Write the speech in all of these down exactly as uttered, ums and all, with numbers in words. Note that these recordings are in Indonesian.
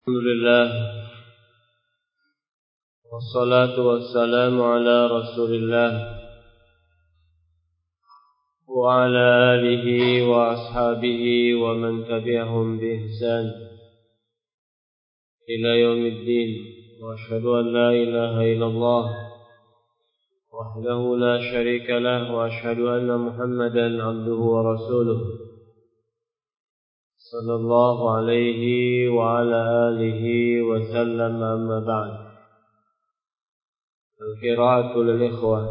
Alhamdulillah wassalatu wassalamu ala Rasulillah wa ala alihi wa ashabihi wa man tabi'ahum bi ihsan ila yaumiddin wa asyhadu an la ilaha illallah wahdahu la syarika lah wa asyhadu anna Muhammadan abduhu wa rasuluh sallallahu alaihi wa ala alihi wa sallam amma ba'd. Al-qira'atu lil ikhwah.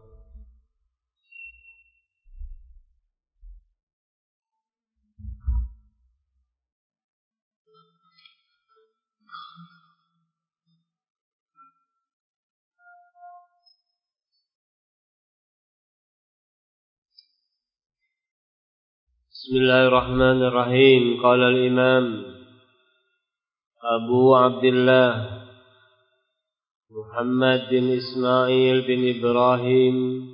Bismillahirrahmanirrahim. Qala al-imam Abu Abdullah Muhammad bin Ismail bin Ibrahim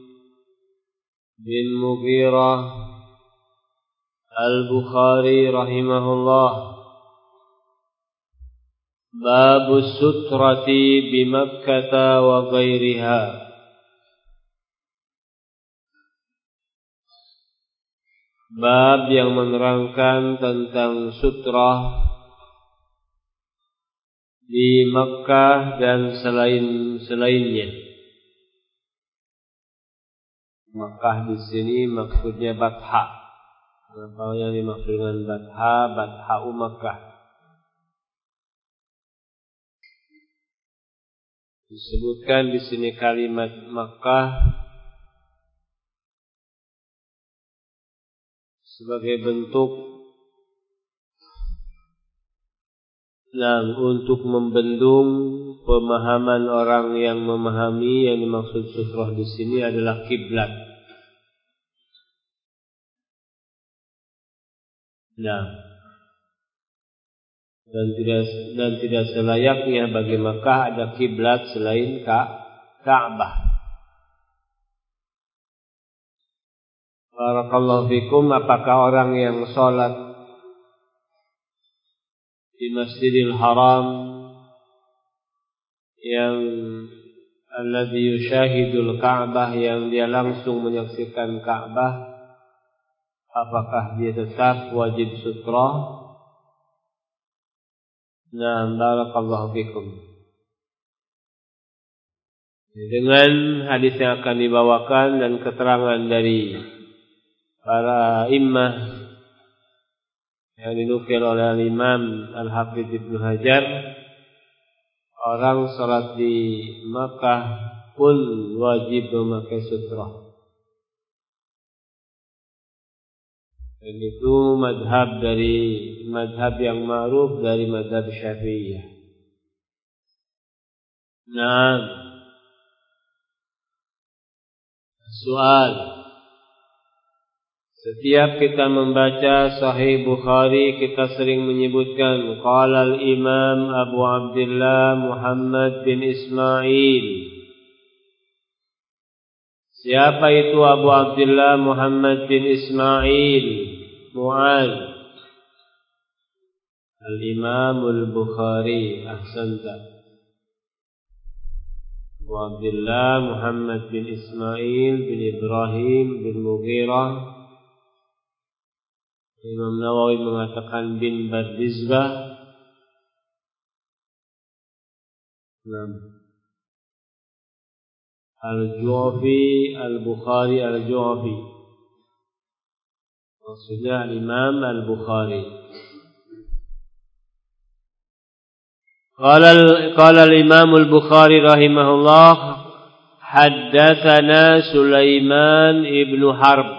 bin Mughirah al-Bukhari rahimahullah. Babu sutrati bi Makkah wa ghairiha. Bab yang menerangkan tentang sutrah di Makkah dan selain-selainnya. Makkah di sini maksudnya Batha. Apa yang dimaksud dengan Batha? Batha'u Makkah. Disebutkan di sini kalimat Makkah sebagai bentuk dan untuk membendung pemahaman orang yang memahami yang dimaksud sutrah di sini adalah kiblat. Nah, dan tidak dan tidak selayaknya bagi Makkah ada kiblat selain Ka'bah. Barakallahu fikum. Apakah orang yang sholat di Masjidil Haram yang alladhi yushahidul Ka'bah, yang dia langsung menyaksikan Ka'bah, apakah dia tetap wajib sutrah? Nah, barakallahu fikum. Dengan hadis yang akan dibawakan dan keterangan dari para imam yang dinukil oleh Imam Al-Hafidh Ibnu Hajar, orang salat di Makkah pun wajib memakai sutrah. Dan itu madhab dari madhab yang ma'ruf dari madhab Syafi'iyah. Nah, soal, setiap kita membaca Sahih Bukhari, kita sering menyebutkan qala al-Imam Abu Abdullah Muhammad bin Ismail. Siapa itu Abu Abdullah Muhammad bin Ismail? Mu'ad. Al-Imam al-Bukhari. Ahsanta. Abu Abdullah Muhammad bin Ismail bin Ibrahim bin Mughirah. Imam Nawawi mengatakan bin Bardizbah. Al-Ju'fi, Al-Bukhari Al-Ju'fi. Maksudnya Imam Al-Bukhari. Qala qala al-Imam Al-Bukhari rahimahullah, haddatsana Sulaiman ibn Harb.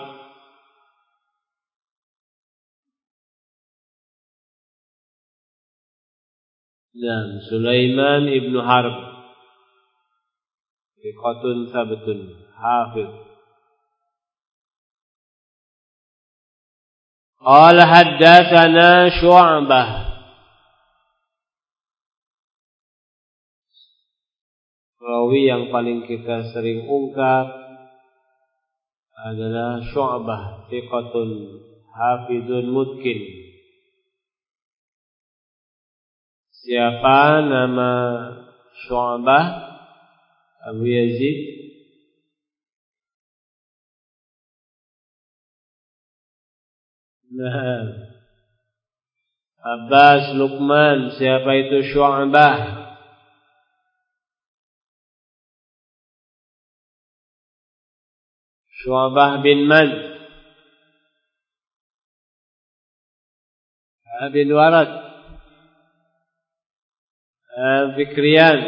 Dan Sulaiman ibn Harb thiqatun thabtun hafidh. Qala haddatsana Syu'bah. Rawi yang paling kita sering ungkap adalah Syu'bah, thiqatun hafidhun mutqin. Siapa nama Syu'bah? Abu Yazid. Nah, Abbas, Luqman. Siapa itu Syu'bah? Syu'bah bin Man? Bin Warad. Fikriyan.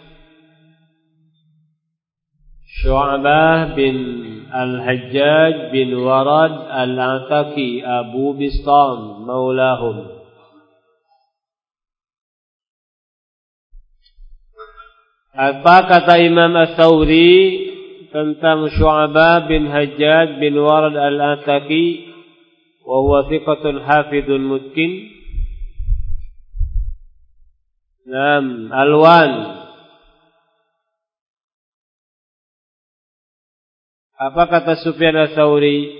Syu'bah bin Al-Hajjaj bin Warad Al-Ataki Abu Bistam maulahum. Apa kata Imam Ats-Tsauri tentang Syu'bah bin Hajjaj bin Warad Al-Ataki? Wa huwa thiqatun hafidun mutkin. Naam, Alwan. Apa kata Sufyan Ats-Tsauri?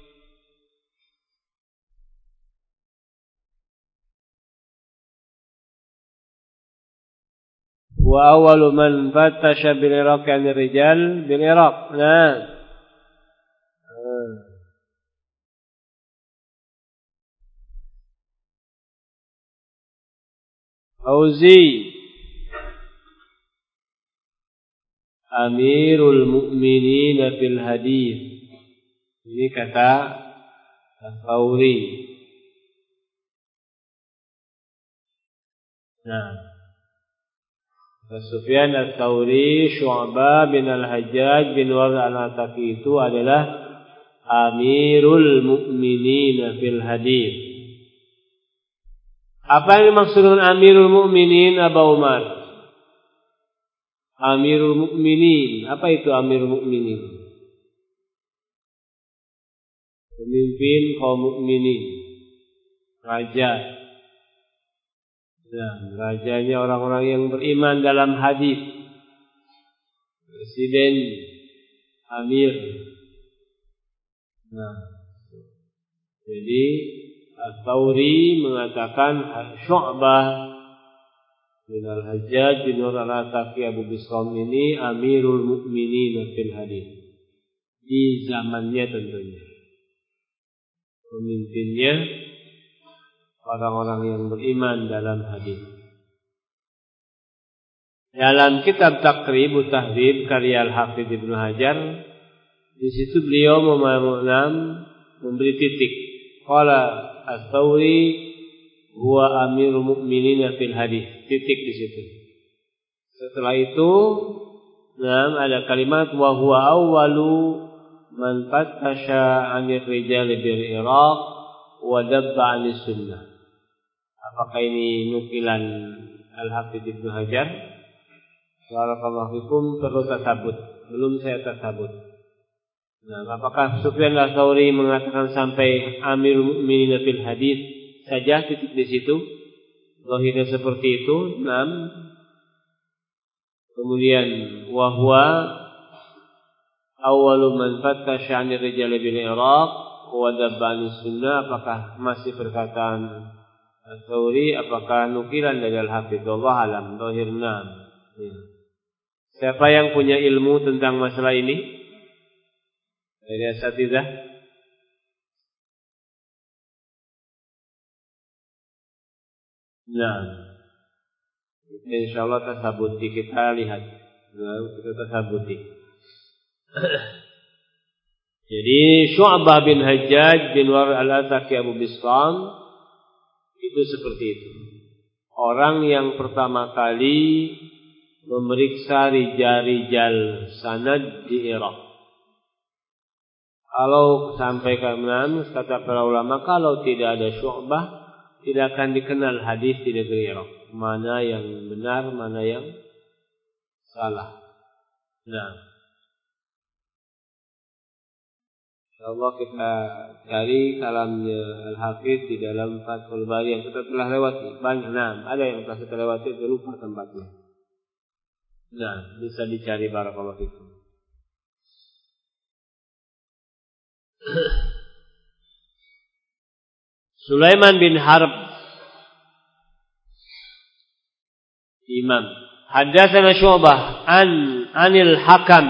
Wa awwalu man fattasha bil Iraq an rijal bil Iraq. Nah. Fauzi Amirul Mukminin fil hadis. Ini kata Ats-Tsauri. Nah, Sufyan Ats-Tsauri, Syu'bah bin Al-Hajjaj bin Warad Al-Ataki itu adalah Amirul Mukminin fil hadis. Apa yang dimaksud dengan Amirul Mukminin, Abu Umar? Amirul Mukminin, apa itu Amirul Mukminin? Pemimpin kaum mukminin, raja. Nah, rajanya orang-orang yang beriman dalam hadis. Presiden, amir. Nah, jadi Ats-Tsauri mengatakan Syu'bah bin Al-Hajjaj bin Al-Ataki Abu Bistam ini Amirul Mukminin fil hadis. Di zamannya tentunya. Pemimpinnya orang-orang yang beriman dalam hadis. Dalam kitab Taqrib Tahdhib karya Al-Hafidz Ibnu Hajar, di situ beliau memberi titik. Qala Ats-Tsauri huwa Amirul Mukminin fil hadis. Titik di situ. Setelah itu, nah, ada kalimat wa huwa awwalu man fattasha 'anil rijal bil Iraq wa dabba 'anis sunnah. Apakah ini nukilan Al-Hafidz Ibnu Hajar? Barakallahu fikum, perlu tasabut. Belum saya tasabut. Nah, apakah Sufyan Ats-Tsauri mengatakan sampai Amirul Mukminin fil hadis saja titik di situ? Zahirnya seperti itu. Naam. Kemudian wa huwa awwalu man fattasha 'anil rijal bil Iraq wa dabba 'anis sunnah. Apakah masih perkataan Ats-Tsauri? Apakah nukilan dari Al-Hafidz? Wallahu alam. Zahirna. Ya. Siapa yang punya ilmu tentang masalah ini? Dari asatidzah? Nah, insyaallah tasabuti, kita lihat. Nah, kita tasabuti. Jadi Syu'bah bin Hajjaj bin Warad Al-Ataki Abu Bistam itu seperti itu. Orang yang pertama kali memeriksa rijal-rijal sanad di Irak. Kalau sampai ke enam, kata para ulama, kalau tidak ada Syu'bah, tidak akan dikenal hadis di negeri Irak. Mana yang benar, mana yang salah. Nah, insyaallah kita cari kalamnya Al-Hafidz di dalam Fathul Bari yang kita telah lewati. Banyak, nah, ada yang telah kita lewati, itu lupa tempatnya. Nah, bisa dicari, barakallahu fikum. Sulaiman bin Harb imam. Haddatsana Syu'bah an anil Hakam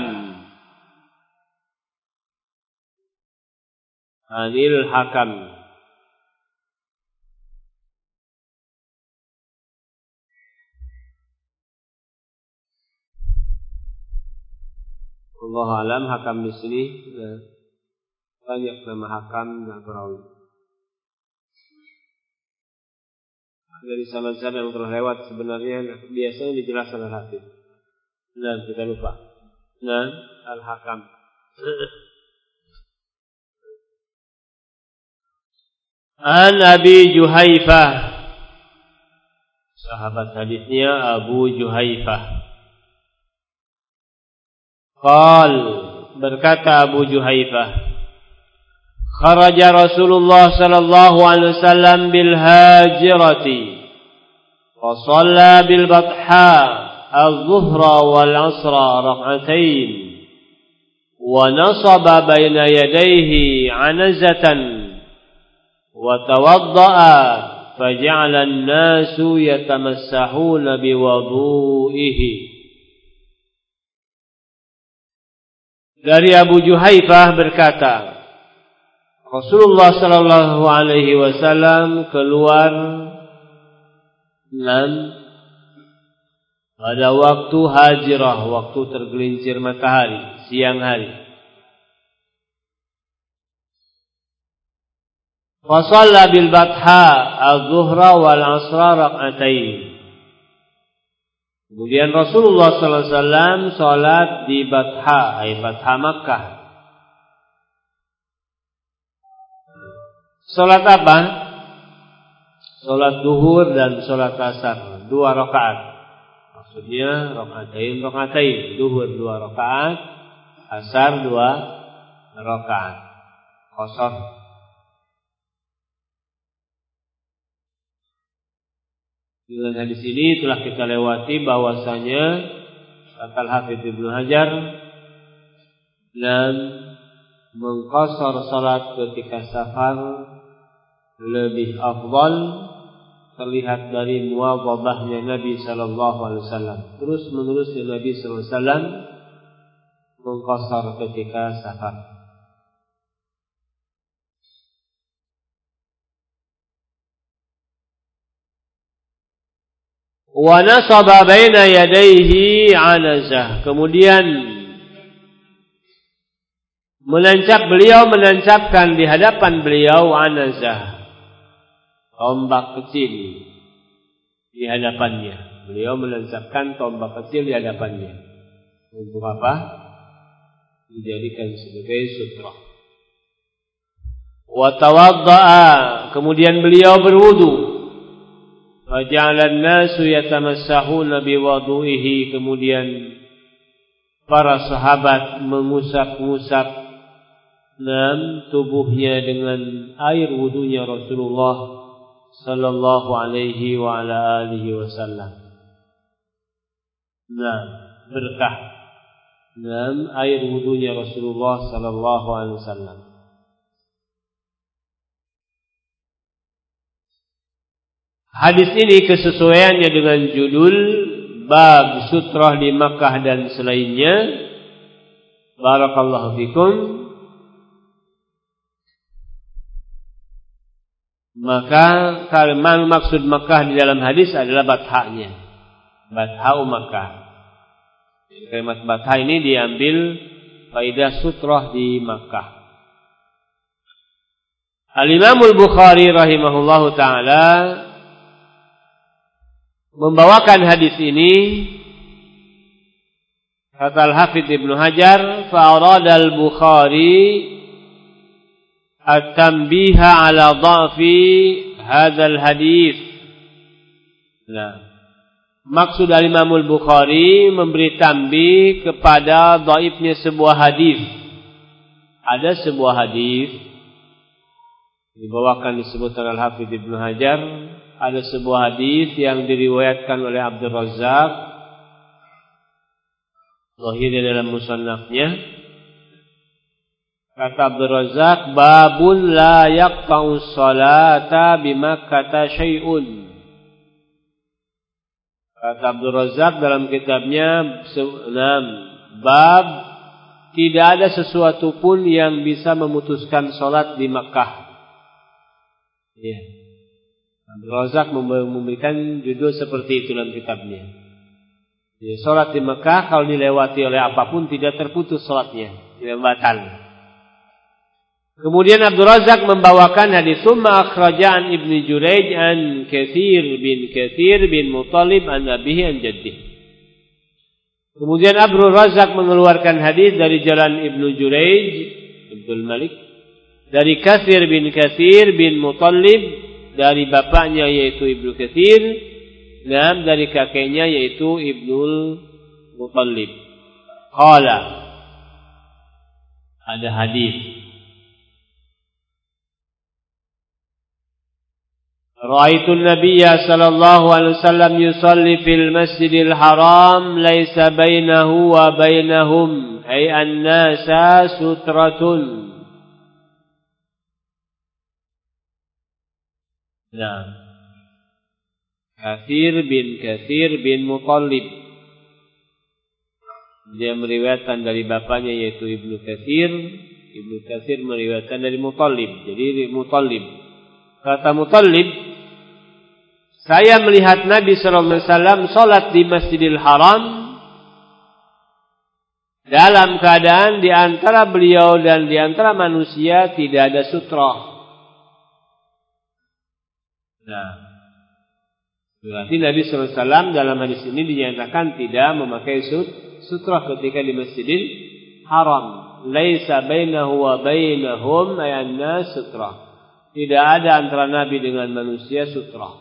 anil Hakam Allah alam. Hakam di sini banyak nama Hakam dan perawi. Dari zaman-zaman yang telah lewat sebenarnya biasanya dijelaskan al-Hafidz. Nah, kita lupa. Nah, al-Hakam. An Abi Juhaifah. Sahabat hadisnya Abu Juhaifah. Qal, berkata Abu Juhaifah, kharaja Rasulullah sallallahu alaihi wasallam bil hajirati wa shalla bil batha az-zuhra wal 'asra rak'atain wa nasaba baina yadayhi 'anazatan wa tawadda'a faja'ala an-nasu yatamassahuna biwudu'ihi. Dari Abu Juhaifah berkata, Rasulullah sallallahu alaihi wasallam keluar dan pada waktu hajirah, waktu tergelincir matahari, siang hari. Fa shalla bil batha az-zuhra wal 'asra rak'atain. Kemudian Rasulullah sallallahu alaihi wasallam salat di Batha, ay Batha Makkah. Salat apa? Salat duhur dan salat asar, dua rakaat. Maksudnya rakaatain rakaatain, duhur dua rakaat, asar dua rakaat. Qasar. Dengan hadis ini telah kita lewati bahwasanya kata Al-Hafidz Ibnu Hajar dan mengqasar salat ketika safar lebih afdal terlihat dari muwadhabahnya Nabi sallallahu alaihi wasallam. Terus menerusnya Nabi sallallahu alaihi wasallam mengqasar ketika safar. Wa nasaba baina yadayhi 'anazah. Kemudian menancap beliau menancapkan di hadapan beliau anazah, tombak kecil di hadapannya. Beliau menancapkan tombak kecil di hadapannya. Untuk apa? Dijadikan sebagai sutra. Wa tawadda'a, kemudian beliau berwudu. Wa ja'ala an-nasu yatamassahuna biwudu'ihi, kemudian para sahabat mengusap-ngusap dan tubuhnya dengan air wudunya Rasulullah sallallahu alaihi wa ala alihi wasallam. Nah, berkah dan air wudunya Rasulullah sallallahu alaihi wasallam. Hadis ini kesesuaiannya dengan judul bab sutrah di Makkah dan selainnya. Barakallahu fikum. Maka kalimat maksud Makkah di dalam hadis adalah bathanya, bathau Makkah. Kalimat batha ini diambil faidah sutrah di Makkah. Al-Imam Al-Bukhari rahimahullahu taala membawakan hadis ini, kata Al-Hafidz Ibnu Hajar, fa'arada Al-Bukhari at-tanbiha ala dha'fi hadzal hadis. Nah, maksud Imam Al-Bukhari memberi tanbih kepada dhaifnya sebuah hadis. Ada sebuah hadis dibawakan disebutkan Al-Hafidz Ibnu Hajar, ada sebuah hadis yang diriwayatkan oleh Abdul Razzaq Zahiri dalam musannafnya. Kata Abdul Razzaq, babun la yaqta'u salata bi Makkah syai'un. Kata Abdul Razak dalam kitabnya enam bab tidak ada sesuatu pun yang bisa memutuskan salat di Makkah. Ya. Abdul Razak memberikan judul seperti itu dalam kitabnya. Ya, salat di Makkah kalau dilewati oleh apapun tidak terputus salatnya, tidak batal. Kemudian Abdul Razak membawakan hadis summa akhraja an Ibnu Jurayj an Katsir bin Katsir bin Muttalib an abihi an jaddihi. Kemudian Abdul Razak mengeluarkan hadis dari jalan Ibnu Jurayj Abdul Malik dari Katsir bin Katsir bin Muttalib dari bapaknya yaitu Ibnu Katsir dan dari kakeknya yaitu Ibnul Muttalib. Qala ada hadis Ra'aitu an-nabiyya sallallahu alaihi wasallam yusalli fil masjidil haram laisa bainahu wa bainahum ay an-nasa sutratun. Nah, Katsir bin Katsir bin Muttalib dia meriwayatkan dari bapaknya yaitu Ibnu Katsir. Ibnu Katsir meriwayatkan dari Muttalib. Jadi Muttalib kata Muttalib, saya melihat Nabi sallallahu alaihi wasallam salat di Masjidil Haram dalam keadaan di antara beliau dan di antara manusia tidak ada sutra. Nah, berarti Nabi sallallahu alaihi wasallam dalam hadis ini dinyatakan tidak memakai sutra ketika di Masjidil Haram. Laisa bainahu wa bainahum ayyanna sutra. Tidak ada antara Nabi dengan manusia sutra.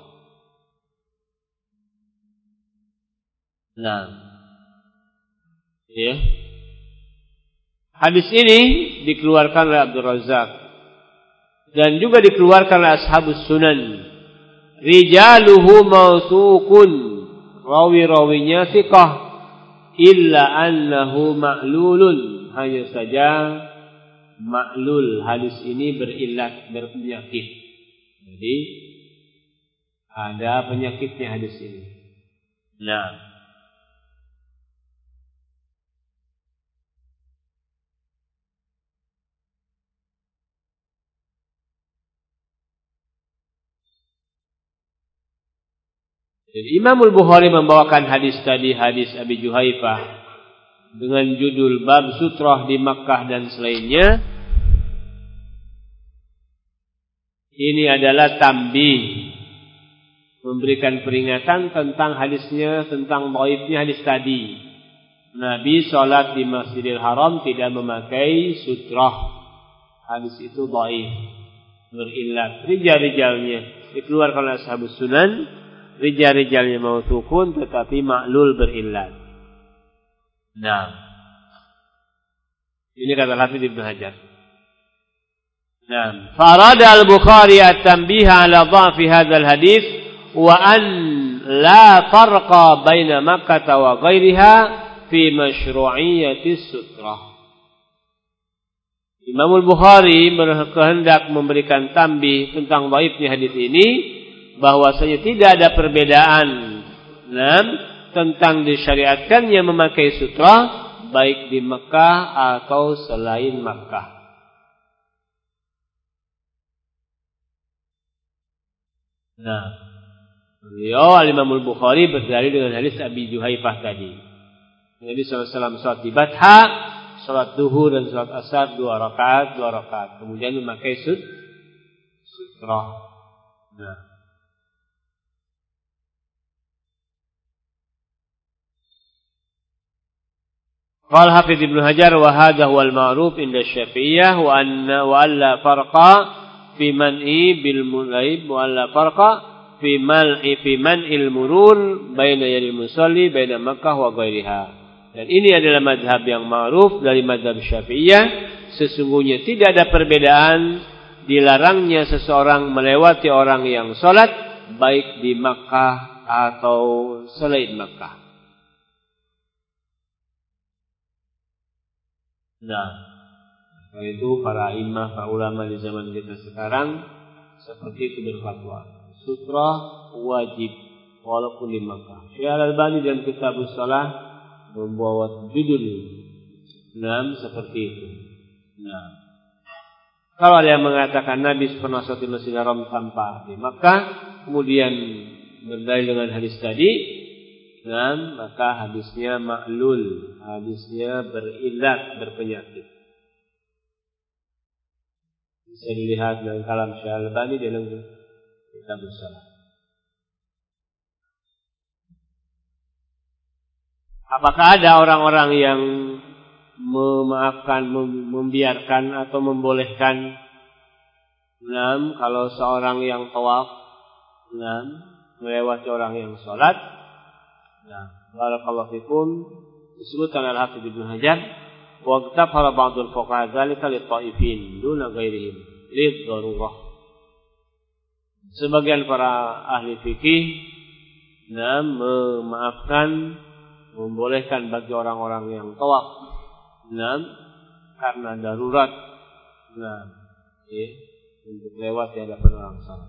Nah, ya. Hadis ini dikeluarkan oleh Abdul Razak dan juga dikeluarkan oleh Ashabus Sunan. Rijaluhu mawsuqun, rawi-rawinya thiqah, illa annahu ma'lulun, hanya saja ma'lul, hadis ini berillat, berpenyakit. Jadi ada penyakitnya hadis ini. Nah, Imam Al-Bukhari membawakan hadis tadi, hadis Abi Juhaifah dengan judul bab sutrah di Makkah dan selainnya. Ini adalah tambih, memberikan peringatan tentang hadisnya, tentang dhaifnya hadis tadi. Nabi salat di Masjidil Haram tidak memakai sutrah. Hadis itu dhaif, berillat. Rijal-rijalnya dikeluarkan oleh Ashabus Sunan. Rijal-rijalnya mautsukun tetapi ma'lul berillat. Nah, ini kata Hafidz Ibnu Hajar. Nah, farada al-Bukhari at-tanbiha ala dha'fi hadzal hadits wa an la farqa baina Makkah wa ghairiha fi masyru'iyyati sutrah. Imam Al-Bukhari berkehendak memberikan tambih tentang dhaifnya hadis ini, bahwasanya tidak ada perbedaan nah, tentang disyariatkannya memakai sutra baik di Mekah atau selain Mekah. Nah, beliau Al-Imam Al-Bukhari berdalil dengan hadis Abi Juhaifah tadi. Nabi sallallahu alaihi wasallam salat di Batha, salat duhur dan salat asar dua rakaat, dua rakaat. Kemudian memakai sutra. Nah, qala Hafidz Ibnu Hajar wa hadha huwal ma'ruf inda Syafi'iyah wa anna wa alla farqa fi man'i bil mulaib wa alla farqa fi mal'i fi man'il murur baina yadil musalli baina Makkah wa ghairiha. Dan ini adalah mazhab yang ma'ruf dari mazhab Syafi'iyah. Sesungguhnya tidak ada perbedaan dilarangnya seseorang melewati orang yang salat baik di Makkah atau selain Makkah. Nah, itu para imam, para ulama di zaman kita sekarang seperti itu berfatwa. Sutra wajib walaupun di Makkah. Syekh Al-Albani dalam kitab Shalah membawa judul enam seperti itu. Nah, kalau ada yang mengatakan Nabi pernah sholat di Masjidil Haram tanpa di Makkah, kemudian berdalil dengan hadis tadi, nah, maka hadisnya ma'lul, hadisnya berillat, berpenyakit. Bisa dilihat dalam kalam Syekh Al-Albani dalam kitab Shalah. Apakah ada orang-orang yang memaafkan, membiarkan atau membolehkan enam kalau seorang yang tawaf enam melewati orang yang sholat? Nah, barakallahu fikum, disebutkan Al-Hafidz Ibnu Hajar, wa qtafara ba'dul fuqaha dzalika lit-ta'ifin duna ghairihim lid-darurah. Sebagian para ahli fikih enam memaafkan, membolehkan bagi orang-orang yang tawaf enam karena darurat enam ya, untuk lewat di hadapan orang salat.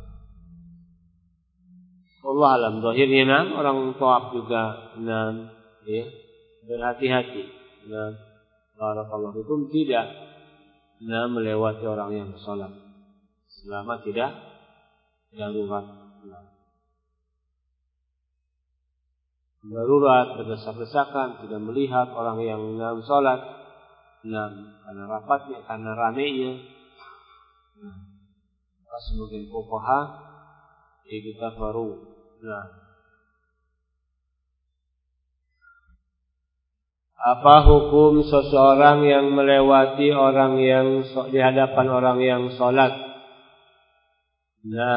Allah alam zahirnya enam orang tawaf juga enam ya, berhati-hati enam barakallahu fikum tidak enam melewati orang yang salat selama tidak darurat enam. Darurat berdesak-desakan tidak melihat orang yang enam salat enam karena rapatnya, karena ramainya. Nah, pas mungkin fuqaha kita baru. Nah, apa hukum seseorang yang melewati orang yang di hadapan orang yang sholat? Nah,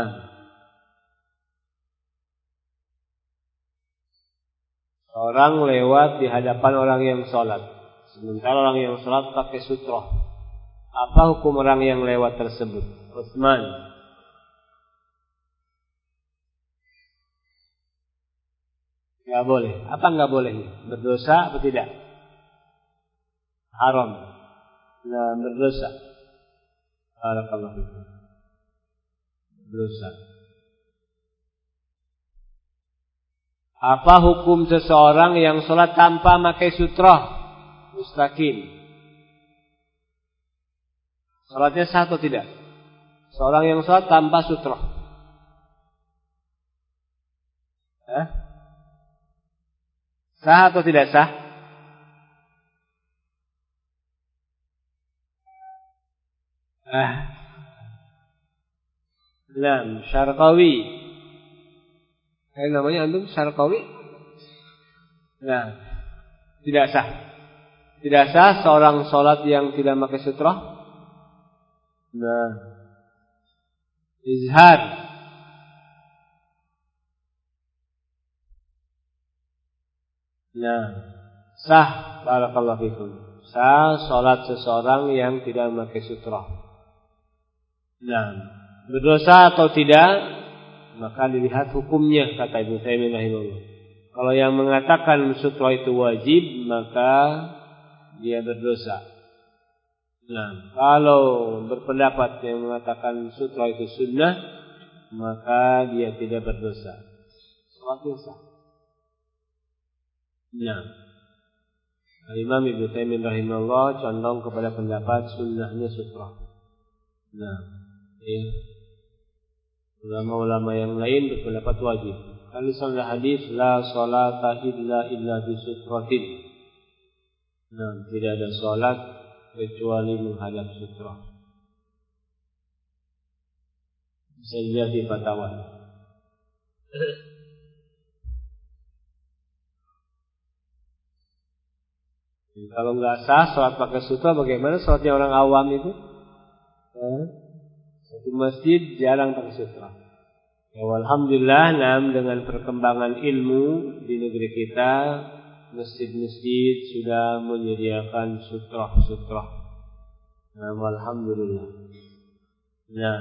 orang lewat di hadapan orang yang sholat. Sementara orang yang sholat pakai sutroh. Apa hukum orang yang lewat tersebut? Utsman. Gak boleh. Apa gak boleh? Berdosa atau tidak? Haram. Nah, berdosa. Barakallahu fikum. Berdosa. Apa hukum seseorang yang sholat tanpa pakai sutroh? Mustaqim. Salatnya sah atau tidak? Seorang yang salat tanpa sutroh. Eh? Sah atau tidak sah? Ah. Nah, Syarqawi. Kayak namanya antum Syarqawi? Nah, tidak sah. Tidak sah seorang sholat yang tidak pakai sutroh. Nah, izhar. Nah, sah. Barakallahu fikum. Sah sholat seseorang yang tidak pakai sutroh. Nah, berdosa atau tidak, maka dilihat hukumnya, kata Ibnu Taimiyah rahimahullah. Kalau yang mengatakan sutroh itu wajib, maka dia berdosa. Nah, kalau berpendapat yang mengatakan sutra itu sunnah, maka dia tidak berdosa. Salatnya sah. Nah, Imam Ibnu Taimiyah rahimahullah condong kepada pendapat sunnahnya sutra. Nah, ya. Ulama-ulama yang lain berpendapat wajib. Kalau misalnya hadis la salata illa illa bi sutratin. Nah, tidak ada sholat kecuali menghadap sutra. Bisa dilihat di fatwa. Kalau nggak sah sholat pakai sutra, bagaimana sholatnya orang awam itu? Eh, satu masjid jarang pakai sutra. Ya, alhamdulillah, nam dengan perkembangan ilmu di negeri kita, masjid-masjid sudah menyediakan sutroh-sutroh. Nah, alhamdulillah. Nah,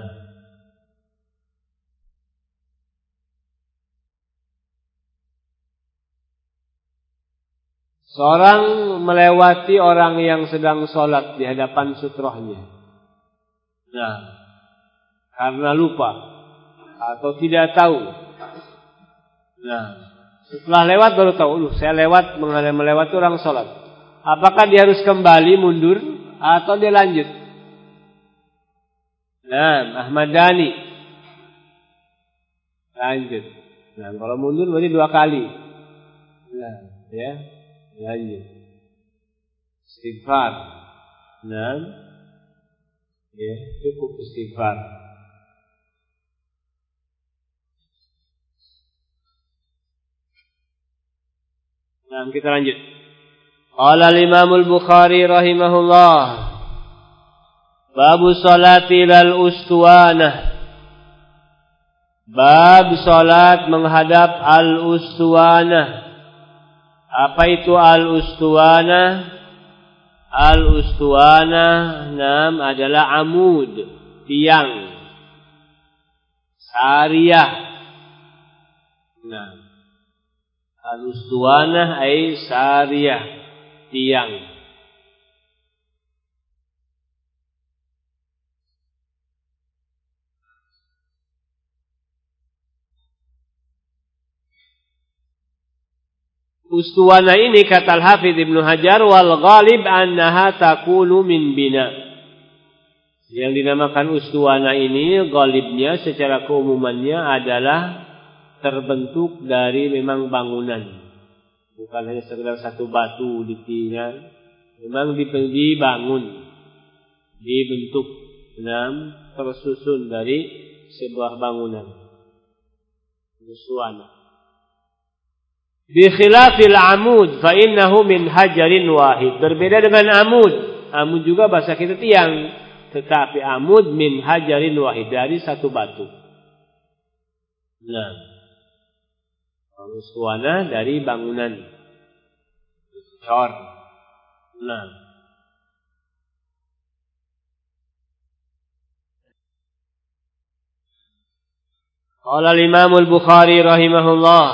seorang melewati orang yang sedang sholat di hadapan sutrohnya. Nah, karena lupa atau tidak tahu. Nah, setelah lewat baru tahu, uh, saya lewat melewati orang sholat. Apakah dia harus kembali mundur atau dia lanjut? Nah, Ahmad Dhani lanjut. Nah, kalau mundur berarti dua kali. Nah, ya, lanjut. Istighfar. Nah, ya, cukup istighfar. Nah, kita lanjut. Qala al-Imam al-Bukhari rahimahullah, babu salati lal ustuwanah. Bab salat menghadap al-ustuwanah. Apa itu al-ustuwanah? Al-ustuwanah nam adalah amud, tiang, sariyah. Nah, al-ustuwanah ay sariyah, tiang. Ustuwana ini kata Al-Hafidz Ibnu Hajar, wal ghalib annaha takunu min bina. Yang dinamakan ustuwana ini ghalibnya secara keumumannya adalah terbentuk dari memang bangunan. Bukan hanya sekedar satu batu ditinggal, memang dibangun, dibentuk, enam tersusun dari sebuah bangunan. Ustuwana. Bi khilafil amud fa innahu min hajarin wahid. Berbeda dengan amud. Amud juga bahasa kita tiang, tetapi amud min hajarin wahid, dari satu batu. Nah, ustuwana dari bangunan. Cor. Nah. Qala al-Imam al-Bukhari rahimahullah,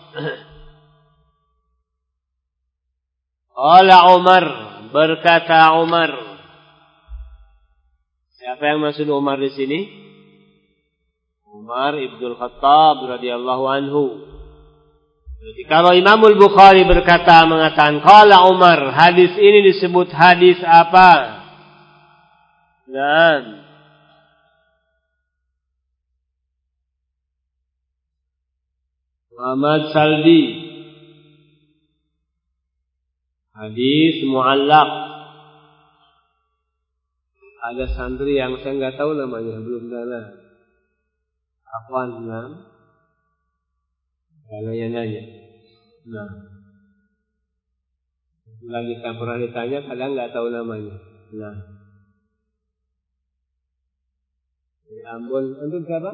qala Umar, berkata Umar. Siapa yang maksud Umar di sini? Umar ibnul Khattab radhiyallahu anhu. Jadi kalau Imam al-Bukhari berkata, mengatakan qala Umar, hadis ini disebut hadis apa? Dan Muhammad Saldi, hadis mu'allaq. Ada santri yang saya nggak tahu namanya, belum tahu. Afwan, nah. Kalau yang nanya, nah, lagi tak pernah ditanya, kadang nggak tahu namanya. Nah, di Ambon, untuk siapa?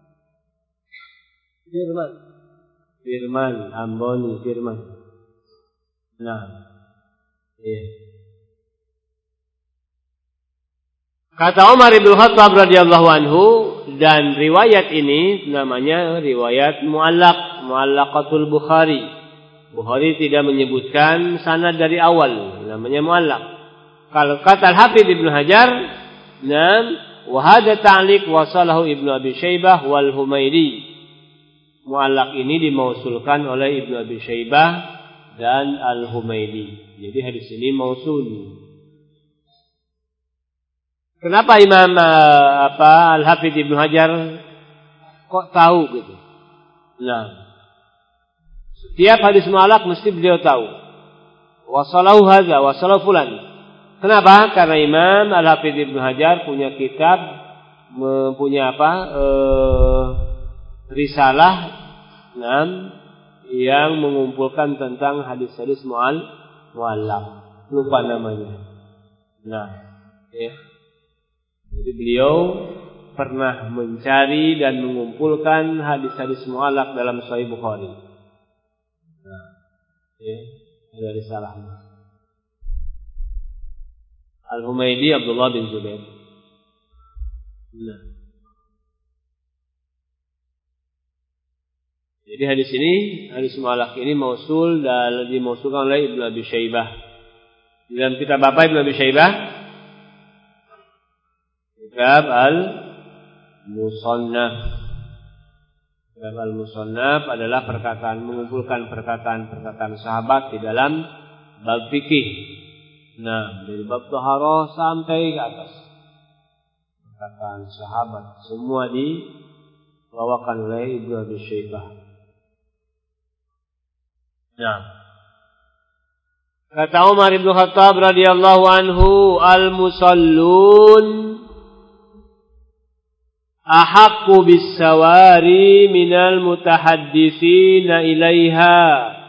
Firman, Firman, Ambon, Firman. Nah, iya. Kata Umar ibn Khattab radhiyallahu anhu, dan riwayat ini namanya riwayat mu'allaq, mu'allaqatul Bukhari. Bukhari tidak menyebutkan sanad dari awal, namanya mu'allaq. Kalau kata Al-Hafidz Ibnu Hajar, nam wa hadza ta'liq wasalahu Ibnu Abi Syaibah wal Humaidi. Mu'allaq ini dimausulkan oleh Ibnu Abi Syaibah dan Al-Humaidi. Jadi hadis ini mausul. Kenapa Imam uh, apa Al-Hafidz Ibnu Hajar kok tahu gitu? Nah, setiap hadis mu'allaq mesti beliau tahu. Wasalahu hadza, wasalahu fulan. Kenapa? Karena Imam Al-Hafidz Ibnu Hajar punya kitab, mempunyai apa? Uh, risalah enam yang mengumpulkan tentang hadis-hadis mu'al mu'allaq. Lupa namanya. Nah, ya. Jadi beliau pernah mencari dan mengumpulkan hadis-hadis mu'allaq dalam Sahih Bukhari. Nah, ya, ada risalahnya. Al-Humaidi Abdullah bin Zubair. Nah. Jadi hadis ini, hadis mu'allaq ini mausul dan dimausulkan oleh Ibnu Abi Syaibah. Dalam kitab apa Ibnu Abi Syaibah? Kitab Al-Musannaf. Dan al-musannaf adalah perkataan, mengumpulkan perkataan-perkataan sahabat di dalam bab fikih. Nah, dari bab taharah sampai ke atas. Perkataan sahabat semua dibawakan oleh Ibnu Abi Syaibah. Nah, kata Umar bin Khattab radhiyallahu anhu, al-musallun ahaqqu bis-sawari minal mutahadditsina ilaiha.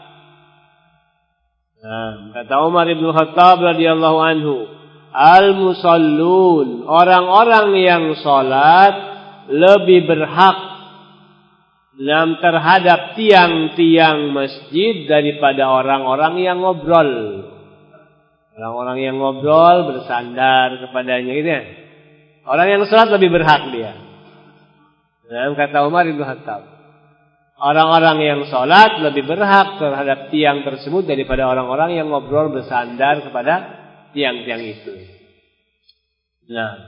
Nah, kata Umar bin Khattab radhiyallahu anhu, al-musallun, orang-orang yang salat lebih berhak dalam terhadap tiang-tiang masjid daripada orang-orang yang ngobrol. Orang-orang yang ngobrol bersandar kepadanya gitu ya. Orang yang salat lebih berhak dia. Nah, kata Umar bin Khattab, orang-orang yang sholat lebih berhak terhadap tiang tersebut daripada orang-orang yang ngobrol bersandar kepada tiang-tiang itu. Nah,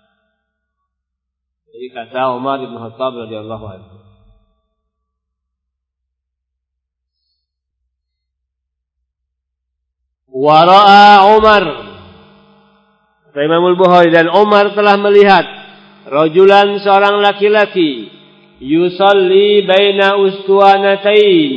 jadi kata Umar bin Khattab radhiyallahu anhu. Wara'a Umar, Imam Al-Bukhari, dan Umar telah melihat rajulan, seorang laki-laki, yusalli baina ustuanatain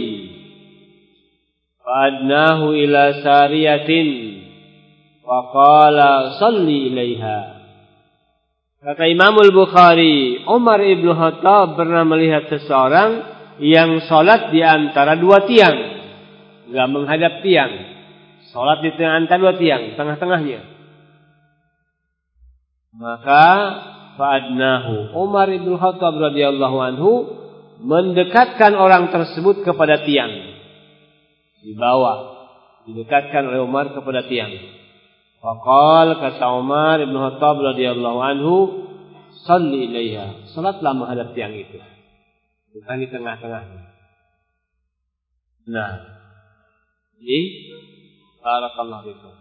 fa'adnahu ila sariyatin wa qala salli ilaiha. Kata Imam Al-Bukhari, Umar ibn Khattab pernah melihat seseorang yang salat di antara dua tiang, enggak menghadap tiang, salat di antara dua tiang, tengah-tengahnya. Maka fa'adnahu, Umar ibn Khattab radhiyallahu anhu mendekatkan orang tersebut kepada tiang. Dibawa, didekatkan oleh Umar kepada tiang. Faqal, kata Umar ibn Khattab radhiyallahu anhu, salli ilaiha, salatlah menghadap tiang itu, bukan di tengah-tengahnya. Nah, ini barakallahu fikum.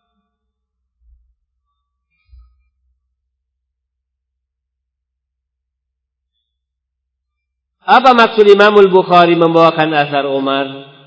Apa maksud Imam Al-Bukhari membawakan asar Umar?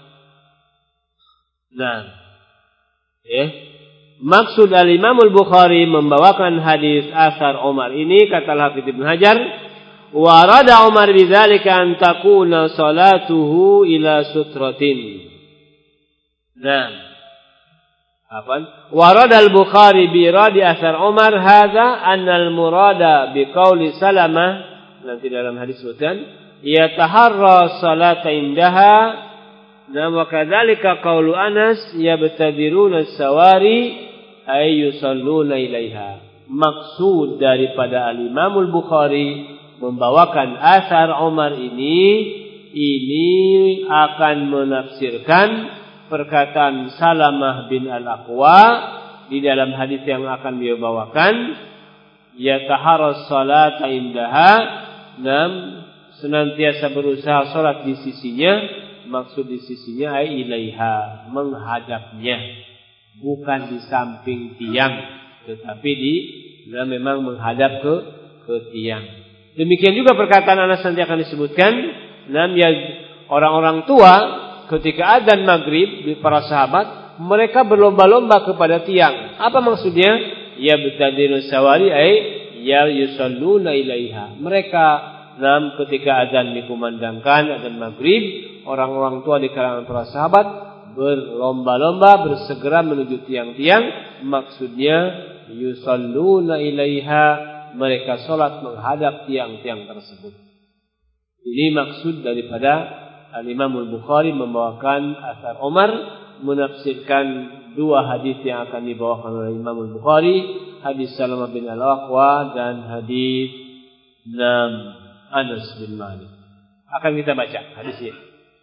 Nah, eh, maksud al-Imam Al-Bukhari membawakan hadis asar Umar ini, kata Al-Hafidz Ibnu Hajar, wa arada Umar bidzalika an takuna salatuhu ila sutratin. Nah, apa? Wa arada Al-Bukhari bi iradi asar Umar hadza anna al-murada bi qauli Salamah, nanti dalam hadis sebutkan yataharra salata indaha. Nah, wa kadzalika qaulu Anas yabtadiruna as-sawari ay yusalluna ilaiha. Maksud daripada al-Imam Al-Bukhari membawakan asar Umar ini, ini akan menafsirkan perkataan Salamah bin Al-Aqwa di dalam hadis yang akan dia bawakan, yataharra salata indaha, nam senantiasa berusaha salat di sisinya. Maksud di sisinya ay ilaiha, menghadapnya, bukan di samping tiang, tetapi di dan memang menghadap ke ke tiang. Demikian juga perkataan Anas nanti akan disebutkan. Nam ya, orang-orang tua ketika adzan maghrib, para sahabat mereka berlomba-lomba kepada tiang. Apa maksudnya? Ya betadiru sawari ay ya yusalluna ilaiha. Mereka nam ketika adzan dikumandangkan, adzan maghrib, orang-orang tua di kalangan para sahabat berlomba-lomba bersegera menuju tiang-tiang. Maksudnya yusalluna ilaiha, mereka salat menghadap tiang-tiang tersebut. Ini maksud daripada Al-Imam Al-Bukhari membawakan asar Umar, menafsirkan dua hadis yang akan dibawakan oleh Imam Al-Bukhari, hadis Salamah bin Al-Aqwa dan hadis enam Anas bin Malik. Akan kita baca hadisnya.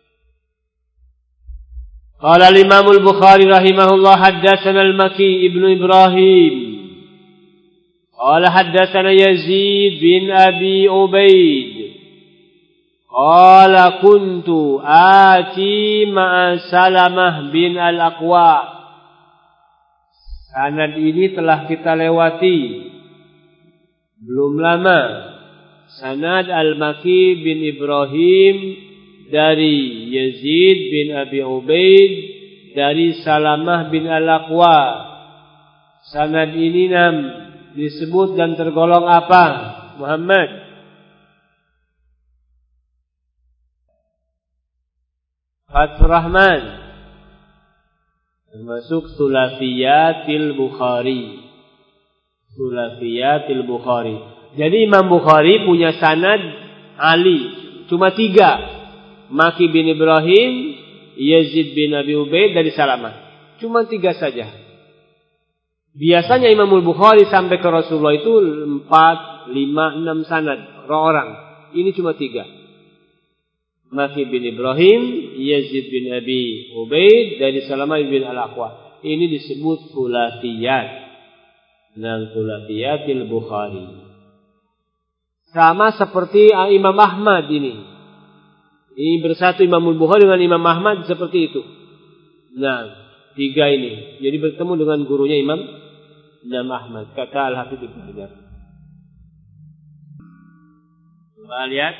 Qala al-Imam Al-Bukhari rahimahullah, haddatsana Al-Maki ibnu Ibrahim qala haddatsana Yazid bin Abi Ubaid qala kuntu ati ma'a Salamah bin Al-Aqwa. Sanad ini telah kita lewati belum lama. sanad Al-Maki bin Ibrahim dari Yazid bin Abi Ubaid dari Salamah bin Al-Aqwa. Sanad ini nam disebut dan tergolong apa, Muhammad? Fathur Rahman, termasuk Sulafiyatil Bukhari. Sulafiyatil Bukhari. Jadi Imam Bukhari punya sanad Ali cuma tiga. Maki bin Ibrahim, Yazid bin Abi Ubaid dari Salamah. Cuma tiga saja. Biasanya Imam Bukhari sampai ke Rasulullah itu empat, lima, enam sanad orang. Ini cuma tiga. Maki bin Ibrahim, Yazid bin Abi Ubaid dari Salamah bin Al-Aqwa. Ini disebut Sulafiyat. Dan Sulafiyatil Bukhari. Sama seperti Imam Ahmad ini. Ini bersatu Imam Bukhari dengan Imam Ahmad seperti itu. Nah, tiga ini. Jadi bertemu dengan gurunya Imam Imam Ahmad. Kata Al-Hafidz Ibnu Hajar. Coba lihat.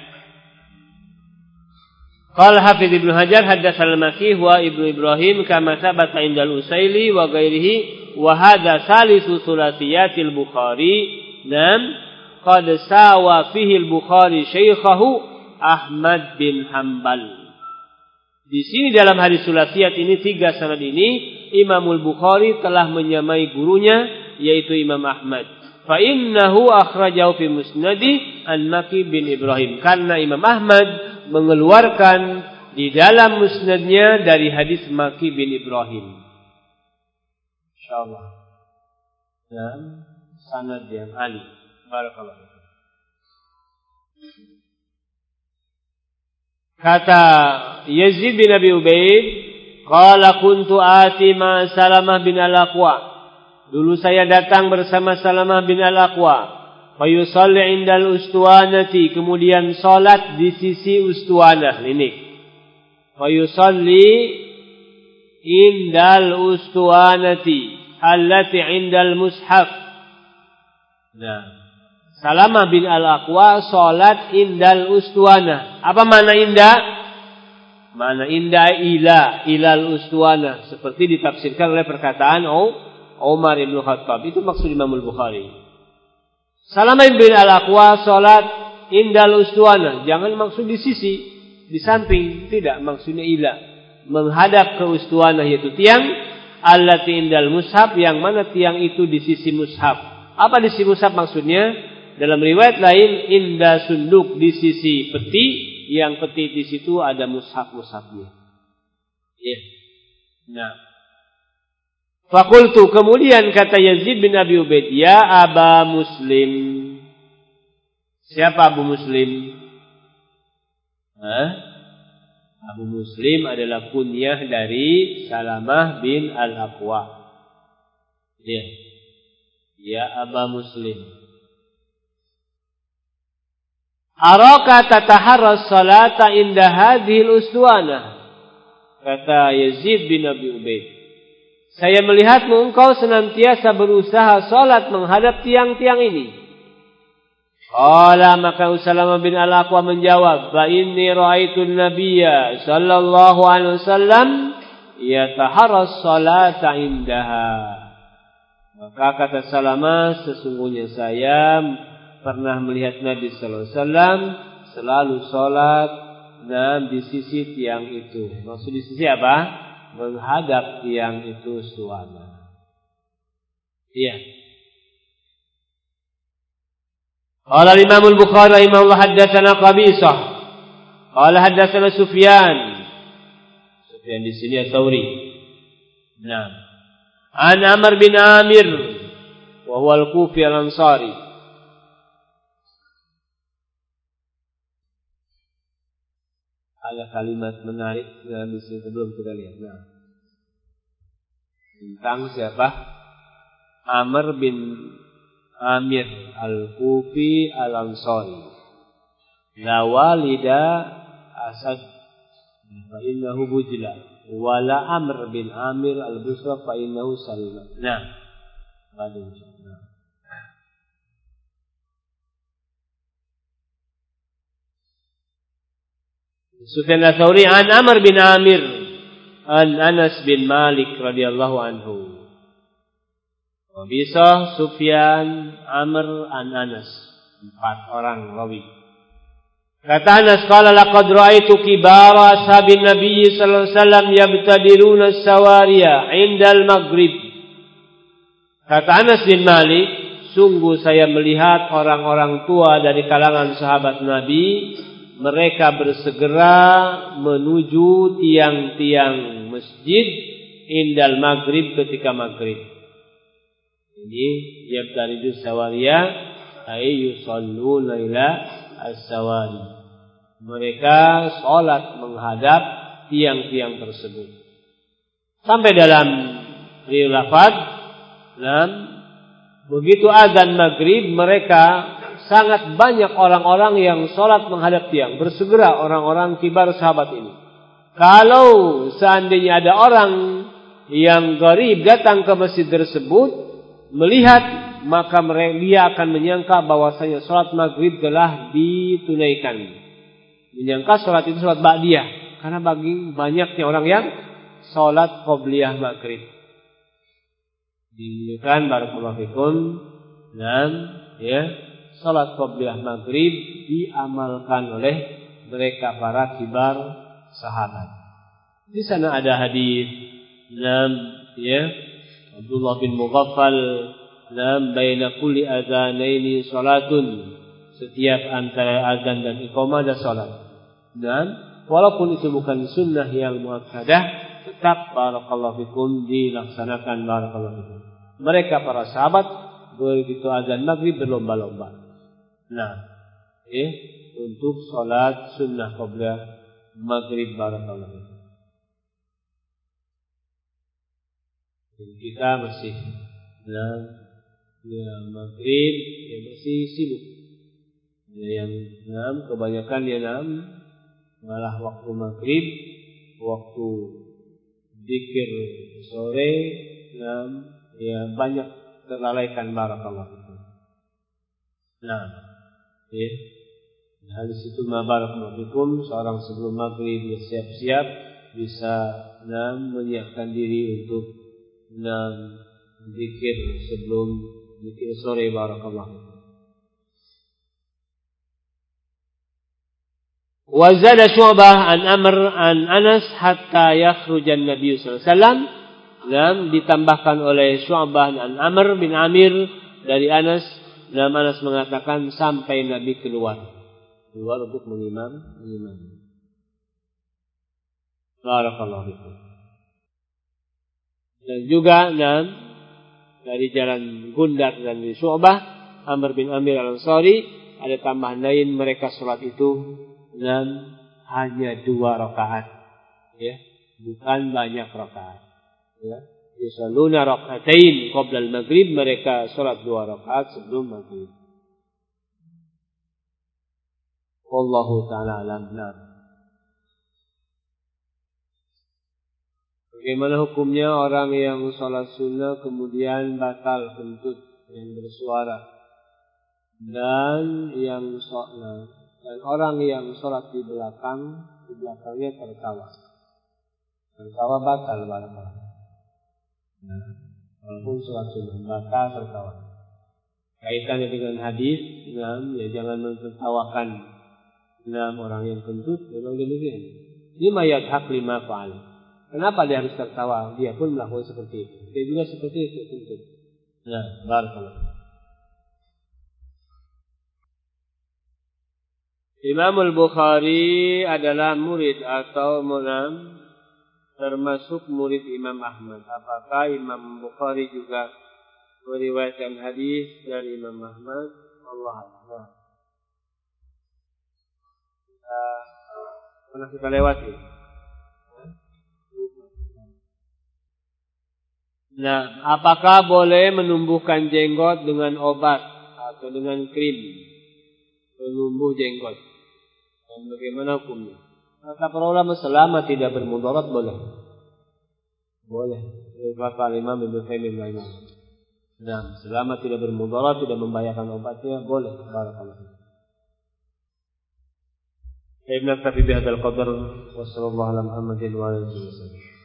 Qala Hafidz Ibnu Hajar haddatsal Maki wa Ibnu Ibrahim kama sabata indal Usaili wa ghairihi wa hadza salisu sulasiyatil Bukhari nam qad sawa fihi al-Bukhari syaikhahu Ahmad bin Hanbal. Di sini dalam hadis sulasiyat ini tiga sanad ini Imamul Bukhari telah menyamai gurunya yaitu Imam Ahmad. Fa innahu akhrajahu fi musnadi an Maki bin Ibrahim. Karena Imam Ahmad mengeluarkan di dalam musnadnya dari hadis Maki bin Ibrahim. Insyaallah. Dan sanad yang ali. Barakallahu. Kata Yazid bin Abi Ubaid, qala kuntu ati ma Salamah bin Al-Aqwa. Dulu saya datang bersama Salamah bin Al-Aqwa. Fa yusalli indal ustuwanati, kemudian salat di sisi ustuwanah ini. Fa yusalli indal ustuwanati allati indal mushaf. Nah, Salamah bin Al-Aqwa salat indal ustuwanah. Apa makna indah? Makna indah ila ilal ustuwanah, seperti ditafsirkan oleh perkataan Umar bin Khattab. Itu maksud Imam Al-Bukhari. Salamah bin Al-Aqwa salat indal ustuwanah, jangan maksud di sisi, di samping, tidak, maksudnya ila, menghadap ke ustuwanah yaitu tiang allati indal mushaf, yang mana tiang itu di sisi mushaf. Apa di sisi mushaf maksudnya? Dalam riwayat lain inda sunduk, di sisi peti, yang peti di situ ada mushaf-mushafnya. Ya. Nah. Fakultu, kemudian kata Yazid bin Abi Ubaid, ya Aba Muslim. Siapa Abu Muslim? Hah? Abu Muslim adalah kunyah dari Salamah bin Al-Aqwa. Ya. Ya Aba Muslim. Araka tataharras salata inda hadhil uswanah. Kata Yazid bin Abi Ubaid, saya melihatmu engkau senantiasa berusaha salat menghadap tiang-tiang ini. Qala, maka Salamah bin Al-Aqwa menjawab, fa inni ra'aitu an-nabiyya sallallahu alaihi wasallam yataharras salata indaha. Maka kata Salamah, sesungguhnya saya pernah melihat Nabi sallallahu alaihi wasallam selalu salat dan di sisi tiang itu. Maksud di sisi apa? Menghadap tiang itu suwana. Iya. Qala Imam Al-Bukhari rahimahullah haddatsana Qabisah. Qala haddatsana Sufyan. Sufyan di sini Ats-Tsauri. Nah. An Amr bin Amir wa huwa al-Kufi al-Ansari. Ada kalimat menarik dalam sini sebelum kita lihat. Nah, tentang siapa? Amr bin Amir Al-Kufi Al-Ansari. La walida Asad fa innahu bujla, wala Amr bin Amir Al-Busra fa innahu Salma. Nah, bagus. Sufyan Ats-Tsauri an Amr bin Amir an Anas bin Malik radhiyallahu anhu. Bisa Sufyan, Amr, an Anas. Empat orang rawi. Kata Anas, qala laqad ra'aitu kibara ashabin Nabi sallallahu alaihi wasallam yabtadiruna as-sawariya 'inda al-maghrib. Kata Anas bin Malik, sungguh saya melihat orang-orang tua dari kalangan sahabat Nabi, mereka bersegera menuju tiang-tiang masjid indal maghrib ketika maghrib. Ini yabtadiru sawariya ay yusalluna ila as-sawari. Mereka salat menghadap tiang-tiang tersebut. Sampai dalam riwayat lafaz, dan begitu azan maghrib mereka sangat banyak orang-orang yang salat menghadap tiang. Bersegera orang-orang kibar sahabat ini. Kalau seandainya ada orang yang gharib datang ke masjid tersebut, melihat, maka dia akan menyangka bahwasanya salat maghrib telah ditunaikan. Menyangka salat itu salat ba'diyah, karena bagi banyaknya orang yang salat qobliyah maghrib. Dimuliakan barakallahu fikum, dan ya, salat qobliyah maghrib diamalkan oleh mereka para kibar sahabat. Di sana ada hadis enam, ya, Abdullah bin Mughaffal, nam baina kulli adzanaini salatun, setiap antara azan dan iqamah ada salat. Dan walaupun itu bukan sunnah yang muakkadah, tetap barakallahu fikum dilaksanakan barakallahu fikum. Mereka para sahabat begitu azan maghrib berlomba-lomba. Nah, eh untuk salat sunnah qobliyah maghrib barakallahu fikum. Kita masih nah, ya, maghrib ya masih sibuk. Ya, yang enam kebanyakan ya enam malah waktu maghrib, waktu zikir sore, enam ya banyak terlalaikan barakallahu fikum. Nah, ya. Nah, di situ barakallahu fikum seorang sebelum maghrib dia siap-siap bisa enam menyiapkan diri untuk enam zikir sebelum zikir sore barakallahu. Wa zada Syu'bah an Amr an Anas hatta yakhruja an-nabiy sallallahu alaihi wasallam, dan ditambahkan oleh Syu'bah an Amr bin Amir dari Anas, dan Anas mengatakan sampai Nabi keluar. Keluar untuk mengimam, mengimam. Barakallahu fikum. Dan juga enam dari jalan Gundar dan dari Syu'bah Amr bin Amir al-Ansari ada tambahan lain, mereka salat itu enam hanya dua rakaat, ya, bukan banyak rakaat, ya. Yusalluna rakaatain qabla al-maghrib, mereka salat dua rakaat sebelum maghrib. Wallahu ta'ala alam. Nah, bagaimana hukumnya orang yang sholat sunnah kemudian batal kentut yang bersuara, dan yang sholat dan orang yang sholat di belakang di belakangnya tertawa, tertawa batal batal. Nah, walaupun sholat sunnah batal tertawa. Kaitannya dengan hadis, nah, ya jangan mentertawakan enam orang yang kentut. Memang demikian. Lima yadhaq lima fa'al. Kenapa dia harus tertawa? Dia pun melakukan seperti itu. Dia juga seperti itu tentu. Nah, barakallahu. Imam Al-Bukhari adalah murid atau munam termasuk murid Imam Ahmad. Apakah Imam Bukhari juga meriwayatkan hadis dari Imam Ahmad? Allah Allah. Kita pernah kita lewati. Nah, apakah boleh menumbuhkan jenggot dengan obat atau dengan krim penumbuh jenggot? Dan bagaimana hukumnya? Kata para ulama selama tidak bermudarat boleh. Boleh. Kata Imam Ibnu Taimiyah. Nah, selama tidak bermudarat, tidak membahayakan obatnya, boleh. Barakallahu. Baik, naktafi bihadzal qadar wa sallallahu ala Muhammadin wa alihi wasallam.